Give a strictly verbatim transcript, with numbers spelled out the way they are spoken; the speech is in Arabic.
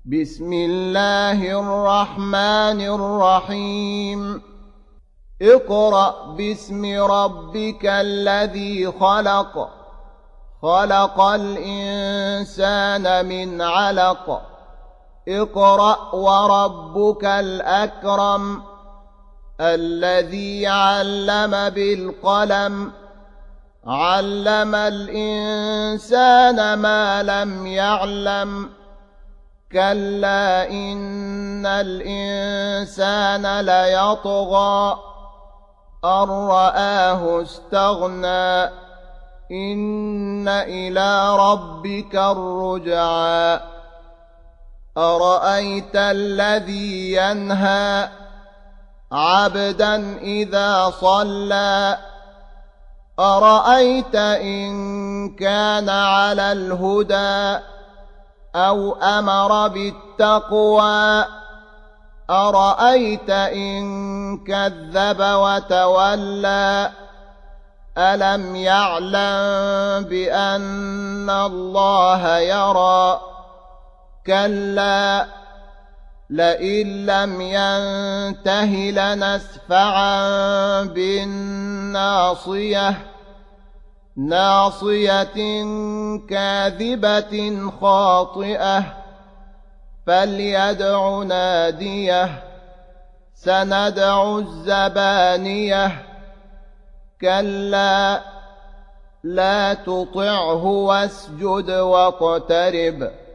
بسم الله الرحمن الرحيم اقرأ باسم ربك الذي خلق خلق الإنسان من علق اقرأ وربك الأكرم الذي علم بالقلم علم الإنسان ما لم يعلم كلا إن الإنسان ليطغى أن رآه استغنى إن إلى ربك الرجعى أرأيت الذي ينهى عبدا إذا صلى أرأيت إن كان على الهدى أو أمر بالتقوى أرأيت إن كذب وتولى ألم يعلم بأن الله يرى كلا لئن لم ينته لنسفعا بالناصية ناصية كاذبة خاطئة فليدع ناديه سندع الزبانية كلا لا تطعه واسجد واقترب